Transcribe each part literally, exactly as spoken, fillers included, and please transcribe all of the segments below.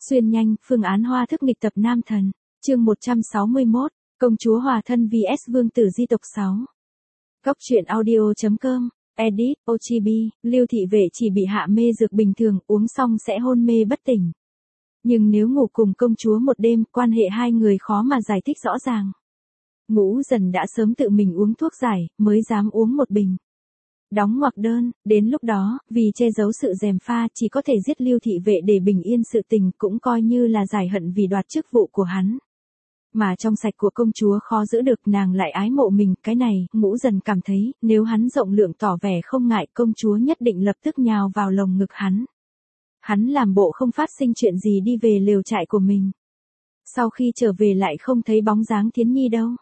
Xuyên nhanh, phương án hoa thức nghịch tập nam thần. Chương một trăm sáu mươi mốt, công chúa hòa thân vs vương tử di tộc sáu. Góc truyện audio.com, edit, o giê bê, Lưu thị vệ chỉ bị hạ mê dược bình thường, uống xong sẽ hôn mê bất tỉnh. Nhưng nếu ngủ cùng công chúa một đêm, quan hệ hai người khó mà giải thích rõ ràng. Ngũ Dần đã sớm tự mình uống thuốc giải, mới dám uống một bình. Đóng ngoặc đơn, đến lúc đó, vì che giấu sự gièm pha, chỉ có thể giết Lưu thị vệ để bình yên sự tình, cũng coi như là giải hận vì đoạt chức vụ của hắn. Mà trong sạch của công chúa khó giữ được, nàng lại ái mộ mình, cái này, Ngũ Dần cảm thấy, nếu hắn rộng lượng tỏ vẻ không ngại, công chúa nhất định lập tức nhào vào lồng ngực hắn. Hắn làm bộ không phát sinh chuyện gì đi về lều trại của mình. Sau khi trở về lại không thấy bóng dáng Thiến Nhi đâu.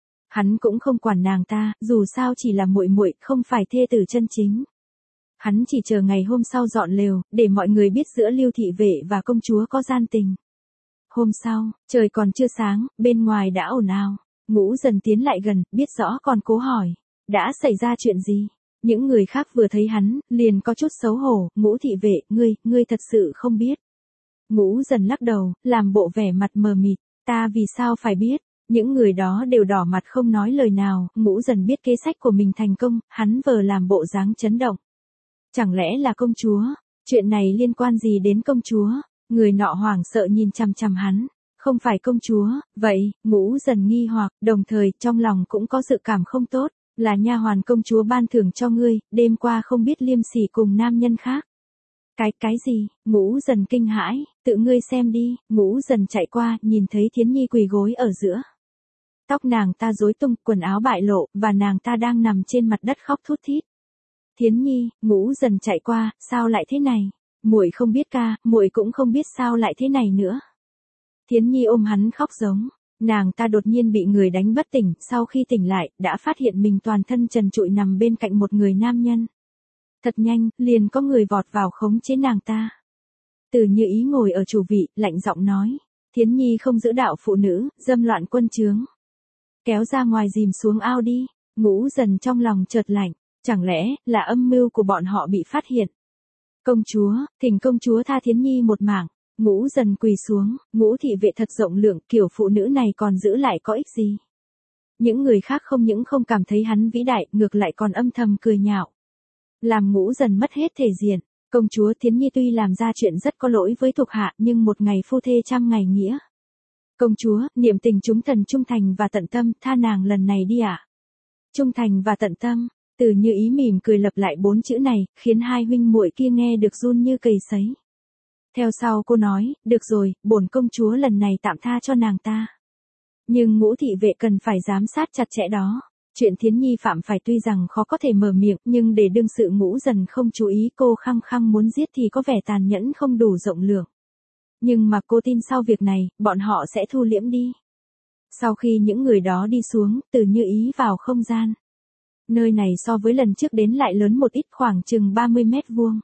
Hắn cũng không quản nàng ta, dù sao chỉ là muội muội, không phải thê tử chân chính. Hắn chỉ chờ ngày hôm sau dọn lều, để mọi người biết giữa Lưu thị vệ và công chúa có gian tình. Hôm sau, trời còn chưa sáng, bên ngoài đã ồn ào. Ngũ Dần tiến lại gần, biết rõ còn cố hỏi. Đã xảy ra chuyện gì? Những người khác vừa thấy hắn, liền có chút xấu hổ. Ngũ thị vệ, ngươi, ngươi thật sự không biết. Ngũ Dần lắc đầu, làm bộ vẻ mặt mờ mịt. Ta vì sao phải biết? Những người đó đều đỏ mặt không nói lời nào. Ngũ Dần biết kế sách của mình thành công, hắn vờ làm bộ dáng chấn động. Chẳng lẽ là công chúa? Chuyện này liên quan gì đến công chúa? Người nọ hoảng sợ nhìn chằm chằm hắn. Không phải công chúa, vậy, Ngũ Dần nghi hoặc, đồng thời trong lòng cũng có dự cảm không tốt. Là nha hoàn công chúa ban thưởng cho ngươi, đêm qua không biết liêm sỉ cùng nam nhân khác. Cái, cái gì? Ngũ Dần kinh hãi, tự ngươi xem đi. Ngũ Dần chạy qua, nhìn thấy Thiến Nhi quỳ gối ở giữa. Tóc nàng ta rối tung, quần áo bại lộ, và nàng ta đang nằm trên mặt đất khóc thút thít. Thiến Nhi, Ngũ Dần chạy qua, sao lại thế này? Muội không biết ca, muội cũng không biết sao lại thế này nữa. Thiến Nhi ôm hắn khóc giống. Nàng ta đột nhiên bị người đánh bất tỉnh, sau khi tỉnh lại, đã phát hiện mình toàn thân trần trụi nằm bên cạnh một người nam nhân. Thật nhanh, liền có người vọt vào khống chế nàng ta. Từ Như Ý ngồi ở chủ vị, lạnh giọng nói. Thiến Nhi không giữ đạo phụ nữ, dâm loạn quân chướng. Kéo ra ngoài dìm xuống ao đi. Ngũ Dần trong lòng chợt lạnh, chẳng lẽ là âm mưu của bọn họ bị phát hiện. Công chúa, thỉnh công chúa tha Thiến Nhi một mạng. Ngũ Dần quỳ xuống, Ngũ thị vệ thật rộng lượng, kiểu phụ nữ này còn giữ lại có ích gì. Những người khác không những không cảm thấy hắn vĩ đại, ngược lại còn âm thầm cười nhạo. Làm Ngũ Dần mất hết thể diện. Công chúa Thiến Nhi tuy làm ra chuyện rất có lỗi với thuộc hạ, nhưng một ngày phu thê trăm ngày nghĩa. Công chúa, niệm tình chúng thần trung thành và tận tâm, tha nàng lần này đi ạ. À? Trung thành và tận tâm. Từ Như Ý mỉm cười lặp lại bốn chữ này, khiến hai huynh muội kia nghe được run như cầy sấy. Theo sau cô nói, được rồi, bổn công chúa lần này tạm tha cho nàng ta. Nhưng Ngũ thị vệ cần phải giám sát chặt chẽ đó. Chuyện Thiến Nhi phạm phải tuy rằng khó có thể mở miệng, nhưng để đương sự Ngũ Dần không chú ý cô khăng khăng muốn giết thì có vẻ tàn nhẫn không đủ rộng lượng. Nhưng mà cô tin sau việc này, bọn họ sẽ thu liễm đi. Sau khi những người đó đi xuống, Từ Như Ý vào không gian. Nơi này so với lần trước đến lại lớn một ít, khoảng chừng ba mươi mét vuông.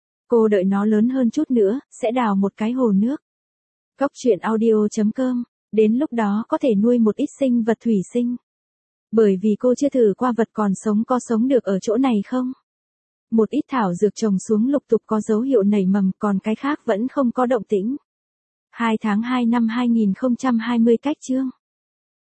Cô đợi nó lớn hơn chút nữa, sẽ đào một cái hồ nước. Góc truyện audio.com, đến lúc đó có thể nuôi một ít sinh vật thủy sinh. Bởi vì cô chưa thử qua vật còn sống có sống được ở chỗ này không? Một ít thảo dược trồng xuống lục tục có dấu hiệu nảy mầm, còn cái khác vẫn không có động tĩnh. hai tháng hai năm hai nghìn không trăm hai mươi cách chương.